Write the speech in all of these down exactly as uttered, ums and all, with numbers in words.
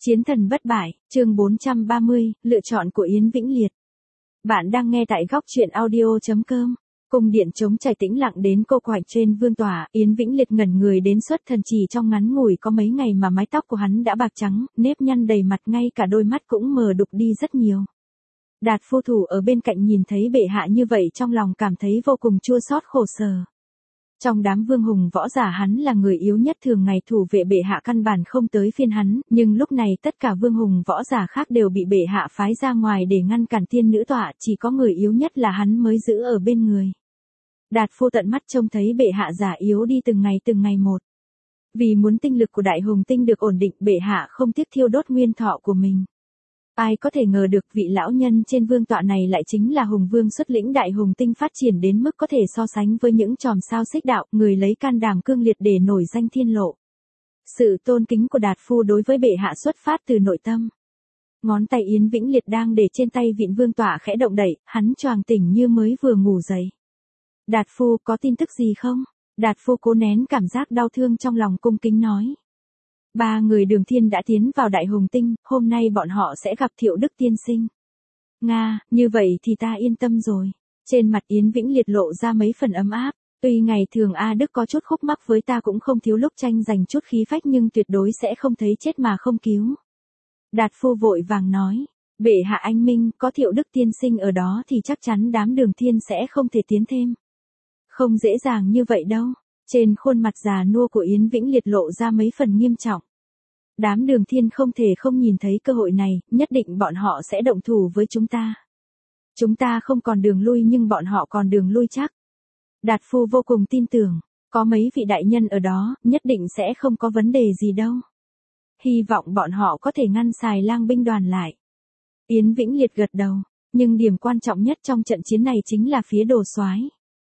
Chiến thần bất bại, chương bốn trăm ba mươi, lựa chọn của Yến Vĩnh Liệt. Bạn đang nghe tại góc truyện audio chấm com. Cung điện trống trải tĩnh lặng đến cô quạnh trên vương tọa, Yến Vĩnh Liệt ngẩn người đến xuất thần, chỉ trong ngắn ngủi có mấy ngày mà mái tóc của hắn đã bạc trắng, nếp nhăn đầy mặt, ngay cả đôi mắt cũng mờ đục đi rất nhiều. Đạt phu thủ ở bên cạnh nhìn thấy bệ hạ như vậy trong lòng cảm thấy vô cùng chua xót khổ sở. Trong đám vương hùng võ giả hắn là người yếu nhất, thường ngày thủ vệ bệ hạ căn bản không tới phiên hắn, nhưng lúc này tất cả vương hùng võ giả khác đều bị bệ hạ phái ra ngoài để ngăn cản tiên nữ tọa, chỉ có người yếu nhất là hắn mới giữ ở bên người. Đạt phu tận mắt trông thấy bệ hạ già yếu đi từng ngày từng ngày một. Vì muốn tinh lực của đại hùng tinh được ổn định, bệ hạ không tiếc thiêu đốt nguyên thọ của mình. Ai có thể ngờ được vị lão nhân trên vương tọa này lại chính là hùng vương xuất lĩnh đại hùng tinh phát triển đến mức có thể so sánh với những chòm sao xích đạo, người lấy can đảm cương liệt để nổi danh thiên lộ. Sự tôn kính của Đạt phu đối với bệ hạ xuất phát từ nội tâm. Ngón tay Yến Vĩnh Liệt đang để trên tay vịn vương tọa khẽ động đậy, hắn choàng tỉnh như mới vừa ngủ dậy. Đạt phu, có tin tức gì không? Đạt phu cố nén cảm giác đau thương trong lòng, cung kính nói. Ba người Đường Thiên đã tiến vào đại hùng tinh, hôm nay bọn họ sẽ gặp Thiệu Đức tiên sinh. Nga, như vậy thì ta yên tâm rồi. Trên mặt Yến Vĩnh Liệt lộ ra mấy phần ấm áp. Tuy ngày thường A Đức có chút khúc mắc với ta cũng không thiếu lúc tranh giành chút khí phách, nhưng tuyệt đối sẽ không thấy chết mà không cứu. Đạt phu vội vàng nói. Bệ hạ anh minh, có Thiệu Đức tiên sinh ở đó thì chắc chắn đám Đường Thiên sẽ không thể tiến thêm. Không dễ dàng như vậy đâu. Trên khuôn mặt già nua của Yến Vĩnh Liệt lộ ra mấy phần nghiêm trọng. Đám Đường Thiên không thể không nhìn thấy cơ hội này, nhất định bọn họ sẽ động thủ với chúng ta. Chúng ta không còn đường lui nhưng bọn họ còn đường lui chắc. Đạt phu vô cùng tin tưởng, có mấy vị đại nhân ở đó, nhất định sẽ không có vấn đề gì đâu. Hy vọng bọn họ có thể ngăn Xài Lang binh đoàn lại. Yến Vĩnh Liệt gật đầu, nhưng điểm quan trọng nhất trong trận chiến này chính là phía Đồ Soái.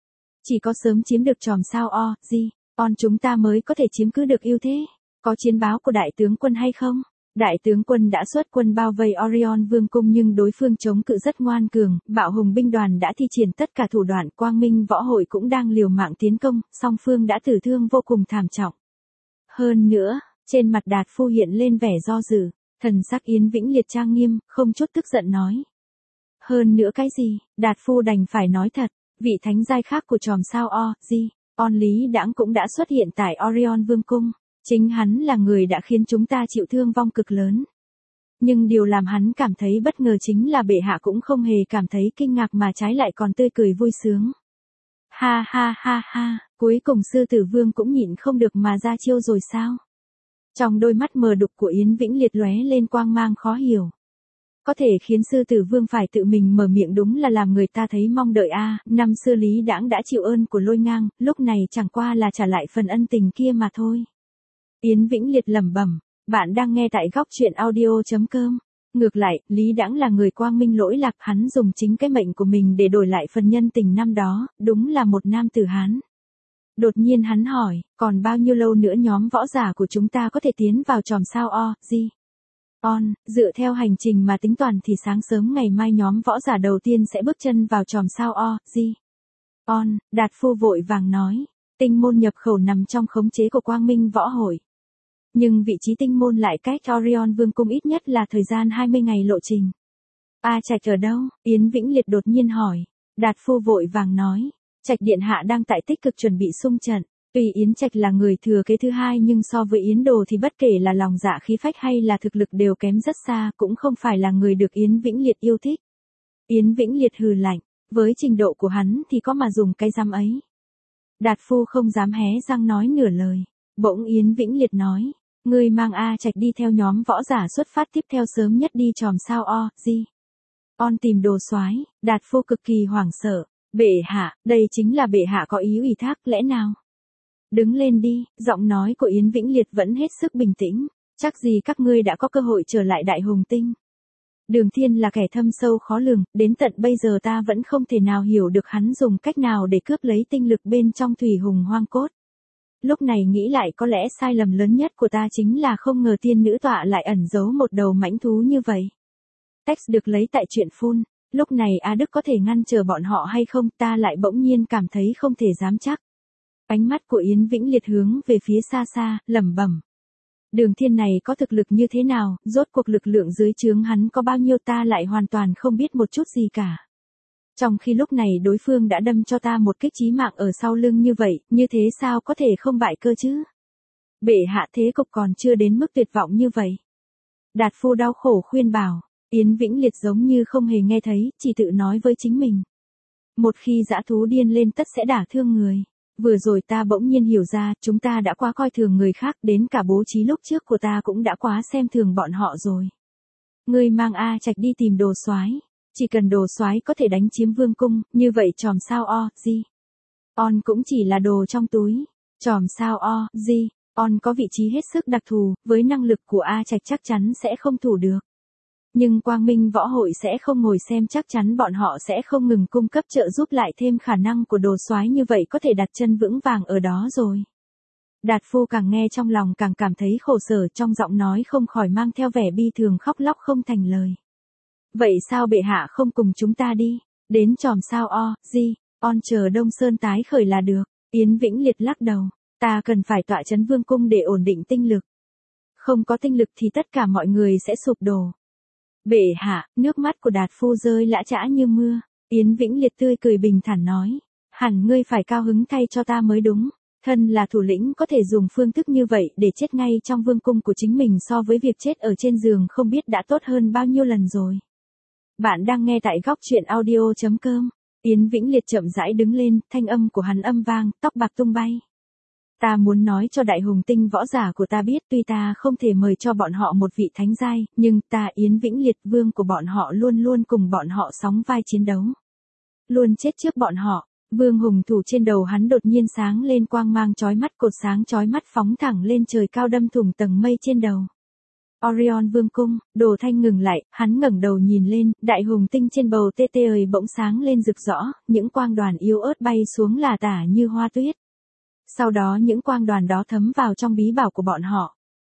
Chỉ có sớm chiếm được chòm sao O, Di, On chúng ta mới có thể chiếm cứ được ưu thế. Có chiến báo của đại tướng quân hay không? Đại tướng quân đã xuất quân bao vây Orion Vương cung nhưng đối phương chống cự rất ngoan cường, Bạo Hùng binh đoàn đã thi triển tất cả thủ đoạn, Quang Minh võ hội cũng đang liều mạng tiến công, song phương đã tử thương vô cùng thảm trọng. Hơn nữa, trên mặt Đạt phu hiện lên vẻ do dự, thần sắc Yến Vĩnh Liệt trang nghiêm, không chút tức giận nói. Hơn nữa cái gì? Đạt phu đành phải nói thật. Vị thánh giai khác của chòm sao O, Di, On Lý Đãng cũng đã xuất hiện tại Orion Vương cung. Chính hắn là người đã khiến chúng ta chịu thương vong cực lớn. Nhưng điều làm hắn cảm thấy bất ngờ chính là bệ hạ cũng không hề cảm thấy kinh ngạc mà trái lại còn tươi cười vui sướng. Ha ha ha ha, cuối cùng sư tử vương cũng nhịn không được mà ra chiêu rồi sao? Trong đôi mắt mờ đục của Yến Vĩnh Liệt lóe lên quang mang khó hiểu. Có thể khiến sư tử vương phải tự mình mở miệng đúng là làm người ta thấy mong đợi a. À, năm xưa Lý Đãng đã chịu ơn của Lôi Ngang, lúc này chẳng qua là trả lại phần ân tình kia mà thôi. Yến Vĩnh Liệt lẩm bẩm, bạn đang nghe tại góc truyện audio chấm com. Ngược lại, Lý Đãng là người quang minh lỗi lạc, hắn dùng chính cái mệnh của mình để đổi lại phần nhân tình năm đó, đúng là một nam tử Hán. Đột nhiên hắn hỏi, còn bao nhiêu lâu nữa nhóm võ giả của chúng ta có thể tiến vào chòm sao O, Di, On, dựa theo hành trình mà tính toán thì sáng sớm ngày mai nhóm võ giả đầu tiên sẽ bước chân vào chòm sao O, Di, On. Đạt phu vội vàng nói, tinh môn nhập khẩu nằm trong khống chế của Quang Minh võ hội. Nhưng vị trí tinh môn lại cách Orion Vương cung ít nhất là thời gian hai mươi ngày lộ trình. A Trạch ở đâu? Yến Vĩnh Liệt đột nhiên hỏi. Đạt phu vội vàng nói, Trạch điện hạ đang tại tích cực chuẩn bị xung trận. Tuy Yến Trạch là người thừa kế thứ hai nhưng so với Yến Đồ thì bất kể là lòng dạ khí phách hay là thực lực đều kém rất xa, cũng không phải là người được Yến Vĩnh Liệt yêu thích. Yến Vĩnh Liệt hừ lạnh, với trình độ của hắn thì có mà dùng cái răm ấy. Đạt phu không dám hé răng nói nửa lời. Bỗng Yến Vĩnh Liệt nói, ngươi mang A Trạch đi theo nhóm võ giả xuất phát tiếp theo sớm nhất đi chòm sao O, Di, On tìm Đồ Soái. Đạt phu cực kỳ hoảng sợ. Bệ hạ, đây chính là bệ hạ có ý ủy thác, lẽ nào? Đứng lên đi, giọng nói của Yến Vĩnh Liệt vẫn hết sức bình tĩnh. Chắc gì các ngươi đã có cơ hội trở lại đại hùng tinh. Đường Thiên là kẻ thâm sâu khó lường, đến tận bây giờ ta vẫn không thể nào hiểu được hắn dùng cách nào để cướp lấy tinh lực bên trong thủy hùng hoang cốt. Lúc này nghĩ lại có lẽ sai lầm lớn nhất của ta chính là không ngờ tiên nữ tọa lại ẩn giấu một đầu mãnh thú như vậy. Text được lấy tại truyện Full. Lúc này A Đức có thể ngăn trở bọn họ hay không, ta lại bỗng nhiên cảm thấy không thể dám chắc. Ánh mắt của Yến Vĩnh Liệt hướng về phía xa xa, lẩm bẩm. Đường Thiên này có thực lực như thế nào, rốt cuộc lực lượng dưới trướng hắn có bao nhiêu ta lại hoàn toàn không biết một chút gì cả. Trong khi lúc này đối phương đã đâm cho ta một kích chí mạng ở sau lưng như vậy, như thế sao có thể không bại cơ chứ? Bệ hạ thế cục còn chưa đến mức tuyệt vọng như vậy. Đạt Phu đau khổ khuyên bảo, Yến Vĩnh Liệt giống như không hề nghe thấy, chỉ tự nói với chính mình. Một khi dã thú điên lên tất sẽ đả thương người. Vừa rồi ta bỗng nhiên hiểu ra, chúng ta đã quá coi thường người khác, đến cả bố trí lúc trước của ta cũng đã quá xem thường bọn họ rồi. Ngươi mang A Trạch đi tìm Đồ Soái, chỉ cần Đồ Soái có thể đánh chiếm vương cung, như vậy Tròm Sao O, Di. On cũng chỉ là đồ trong túi. Tròm Sao O, Di, On có vị trí hết sức đặc thù, với năng lực của A Trạch chắc chắn sẽ không thủ được. Nhưng Quang Minh Võ Hội sẽ không ngồi xem, chắc chắn bọn họ sẽ không ngừng cung cấp trợ giúp, lại thêm khả năng của Đồ Soái như vậy có thể đặt chân vững vàng ở đó rồi. Đạt Phu càng nghe trong lòng càng cảm thấy khổ sở, trong giọng nói không khỏi mang theo vẻ bi thường, khóc lóc không thành lời. Vậy sao bệ hạ không cùng chúng ta đi, đến Tròm Sao O, Di, On chờ Đông Sơn tái khởi là được. Yến Vĩnh Liệt lắc đầu, ta cần phải tọa trấn vương cung để ổn định tinh lực. Không có tinh lực thì tất cả mọi người sẽ sụp đổ. Bệ hạ, nước mắt của Đạt Phu rơi lã chã như mưa. Yến Vĩnh Liệt tươi cười bình thản nói, hẳn ngươi phải cao hứng thay cho ta mới đúng. Thân là thủ lĩnh có thể dùng phương thức như vậy để chết ngay trong vương cung của chính mình, so với việc chết ở trên giường không biết đã tốt hơn bao nhiêu lần rồi. Bạn đang nghe tại góc truyện audio chấm com. Yến Vĩnh Liệt chậm rãi đứng lên, thanh âm của hắn âm vang, tóc bạc tung bay. Ta muốn nói cho đại hùng tinh võ giả của ta biết, tuy ta không thể mời cho bọn họ một vị thánh giai, nhưng ta Yến Vĩnh Liệt vương của bọn họ luôn luôn cùng bọn họ sóng vai chiến đấu. Luôn chết trước bọn họ. Vương hùng thủ trên đầu hắn đột nhiên sáng lên quang mang chói mắt, cột sáng chói mắt phóng thẳng lên trời cao đâm thủng tầng mây trên đầu. Orion vương cung, Đồ Thanh ngừng lại, hắn ngẩng đầu nhìn lên, đại hùng tinh trên bầu tê tê ơi bỗng sáng lên rực rõ, những quang đoàn yếu ớt bay xuống là tả như hoa tuyết. Sau đó những quang đoàn đó thấm vào trong bí bảo của bọn họ.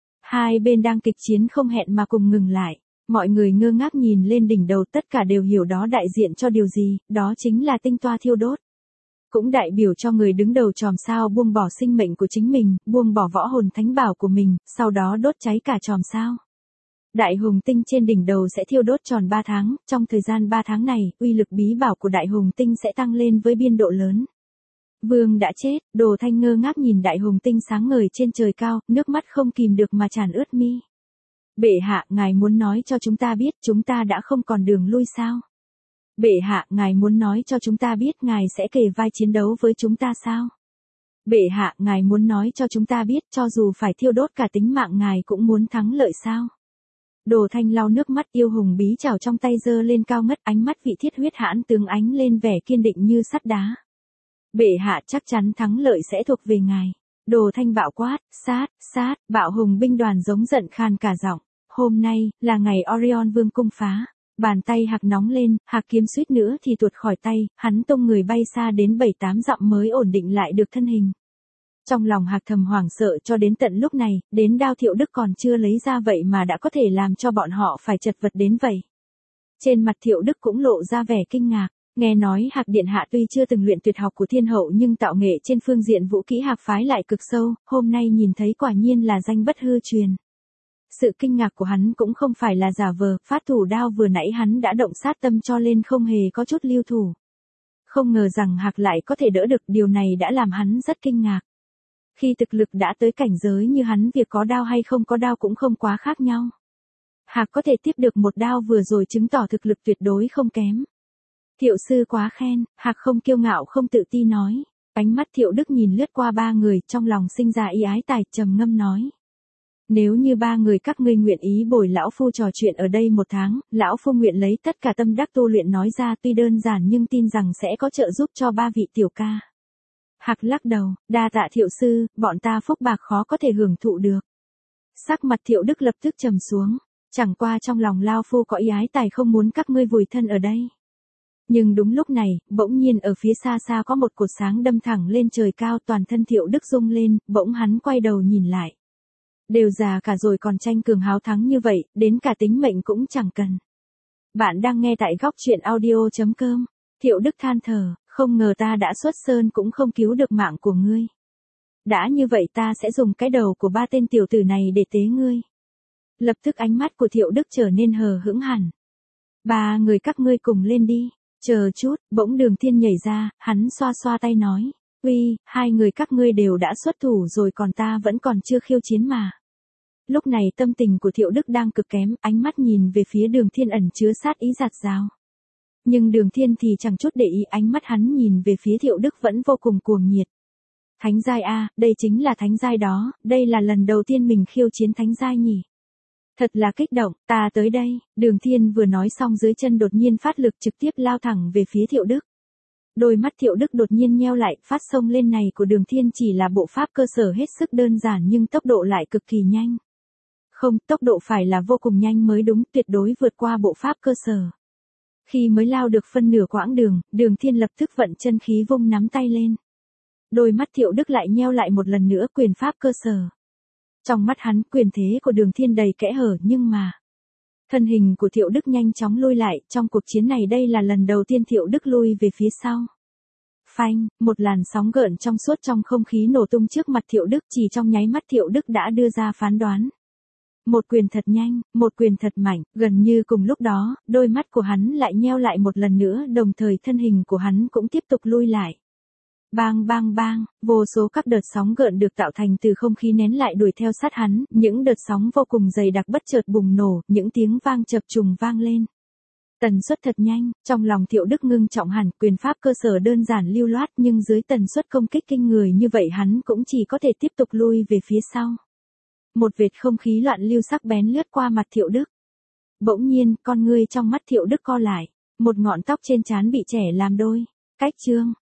Hai bên đang kịch chiến không hẹn mà cùng ngừng lại. Mọi người ngơ ngác nhìn lên đỉnh đầu, tất cả đều hiểu đó đại diện cho điều gì, đó chính là tinh toa thiêu đốt. Cũng đại biểu cho người đứng đầu Tròm Sao buông bỏ sinh mệnh của chính mình, buông bỏ võ hồn thánh bảo của mình, sau đó đốt cháy cả Tròm Sao. Đại hùng tinh trên đỉnh đầu sẽ thiêu đốt tròn ba tháng, trong thời gian ba tháng này, uy lực bí bảo của đại hùng tinh sẽ tăng lên với biên độ lớn. Vương đã chết, Đồ Thanh ngơ ngác nhìn đại hùng tinh sáng ngời trên trời cao, nước mắt không kìm được mà tràn ướt mi. Bệ hạ, ngài muốn nói cho chúng ta biết chúng ta đã không còn đường lui sao? Bệ hạ, ngài muốn nói cho chúng ta biết ngài sẽ kề vai chiến đấu với chúng ta sao? Bệ hạ, ngài muốn nói cho chúng ta biết cho dù phải thiêu đốt cả tính mạng ngài cũng muốn thắng lợi sao? Đồ Thanh lau nước mắt, yêu hùng bí chảo trong tay giơ lên cao ngất, ánh mắt vị thiết huyết hãn tướng ánh lên vẻ kiên định như sắt đá. Bệ hạ, chắc chắn thắng lợi sẽ thuộc về ngài. Đồ Thanh bạo quát, sát, sát, bạo hùng binh đoàn giống giận khan cả giọng. Hôm nay, là ngày Orion vương cung phá. Bàn tay Hạc nóng lên, Hạc kiếm suýt nữa thì tuột khỏi tay, hắn tung người bay xa đến bảy tám dặm mới ổn định lại được thân hình. Trong lòng Hạc thầm hoảng sợ cho đến tận lúc này, đến đao Thiệu Đức còn chưa lấy ra vậy mà đã có thể làm cho bọn họ phải chật vật đến vậy. Trên mặt Thiệu Đức cũng lộ ra vẻ kinh ngạc. Nghe nói Hạc điện hạ tuy chưa từng luyện tuyệt học của thiên hậu nhưng tạo nghệ trên phương diện vũ kỹ Hạc phái lại cực sâu, hôm nay nhìn thấy quả nhiên là danh bất hư truyền. Sự kinh ngạc của hắn cũng không phải là giả vờ, phát thủ đao vừa nãy hắn đã động sát tâm cho lên không hề có chút lưu thủ. Không ngờ rằng Hạc lại có thể đỡ được, điều này đã làm hắn rất kinh ngạc. Khi thực lực đã tới cảnh giới như hắn, việc có đao hay không có đao cũng không quá khác nhau. Hạc có thể tiếp được một đao vừa rồi chứng tỏ thực lực tuyệt đối không kém. Thiệu sư quá khen, Hạc không kiêu ngạo không tự ti nói. Ánh mắt Thiệu Đức nhìn lướt qua ba người, trong lòng sinh ra ý ái tài, trầm ngâm nói. Nếu như ba người các ngươi nguyện ý bồi lão phu trò chuyện ở đây một tháng, lão phu nguyện lấy tất cả tâm đắc tu luyện nói ra, tuy đơn giản nhưng tin rằng sẽ có trợ giúp cho ba vị tiểu ca. Hạc lắc đầu, đa tạ Thiệu sư, bọn ta phúc bạc khó có thể hưởng thụ được. Sắc mặt Thiệu Đức lập tức trầm xuống, chẳng qua trong lòng lão phu có ý ái tài không muốn các ngươi vùi thân ở đây. Nhưng đúng lúc này, bỗng nhiên ở phía xa xa có một cột sáng đâm thẳng lên trời cao, toàn thân Thiệu Đức rung lên, bỗng hắn quay đầu nhìn lại. Đều già cả rồi còn tranh cường háo thắng như vậy, đến cả tính mệnh cũng chẳng cần. Bạn đang nghe tại góc truyện audio chấm com. Thiệu Đức than thở, không ngờ ta đã xuất sơn cũng không cứu được mạng của ngươi. đã như vậy ta sẽ dùng cái đầu của ba tên tiểu tử này để tế ngươi. Lập tức ánh mắt của Thiệu Đức trở nên hờ hững hẳn. Ba người các ngươi cùng lên đi, chờ chút, bỗng Đường Thiên nhảy ra, hắn xoa xoa tay nói, uy, hai người các ngươi đều đã xuất thủ rồi còn ta vẫn còn chưa khiêu chiến mà. Lúc này tâm tình của Thiệu Đức đang cực kém, ánh mắt nhìn về phía Đường Thiên ẩn chứa sát ý giạt rào. Nhưng Đường Thiên thì chẳng chút để ý, ánh mắt hắn nhìn về phía Thiệu Đức vẫn vô cùng cuồng nhiệt. Thánh giai a, đây chính là thánh giai đó, đây là lần đầu tiên mình khiêu chiến thánh giai nhỉ. Thật là kích động, ta tới đây, Đường Thiên vừa nói xong dưới chân đột nhiên phát lực trực tiếp lao thẳng về phía Thiệu Đức. Đôi mắt Thiệu Đức đột nhiên nheo lại, phát xông lên này của Đường Thiên chỉ là bộ pháp cơ sở hết sức đơn giản nhưng tốc độ lại cực kỳ nhanh. Không, tốc độ phải là vô cùng nhanh mới đúng, tuyệt đối vượt qua bộ pháp cơ sở. Khi mới lao được phân nửa quãng đường, Đường Thiên lập tức vận chân khí vung nắm tay lên. Đôi mắt Thiệu Đức lại nheo lại một lần nữa, quyền pháp cơ sở. Trong mắt hắn, quyền thế của Đường Thiên đầy kẽ hở nhưng mà... Thân hình của Thiệu Đức nhanh chóng lui lại, trong cuộc chiến này đây là lần đầu tiên Thiệu Đức lui về phía sau. Phanh, một làn sóng gợn trong suốt trong không khí nổ tung trước mặt Thiệu Đức, chỉ trong nháy mắt Thiệu Đức đã đưa ra phán đoán. Một quyền thật nhanh, một quyền thật mạnh, gần như cùng lúc đó, đôi mắt của hắn lại nheo lại một lần nữa, đồng thời thân hình của hắn cũng tiếp tục lui lại. Bang bang bang, vô số các đợt sóng gợn được tạo thành từ không khí nén lại đuổi theo sát hắn, những đợt sóng vô cùng dày đặc bất chợt bùng nổ, những tiếng vang chập trùng vang lên. Tần suất thật nhanh, trong lòng Thiệu Đức ngưng trọng hẳn, quyền pháp cơ sở đơn giản lưu loát nhưng dưới tần suất công kích kinh người như vậy hắn cũng chỉ có thể tiếp tục lui về phía sau. Một vệt không khí loạn lưu sắc bén lướt qua mặt Thiệu Đức. Bỗng nhiên, con ngươi trong mắt Thiệu Đức co lại, một ngọn tóc trên trán bị chẻ làm đôi. Cách chương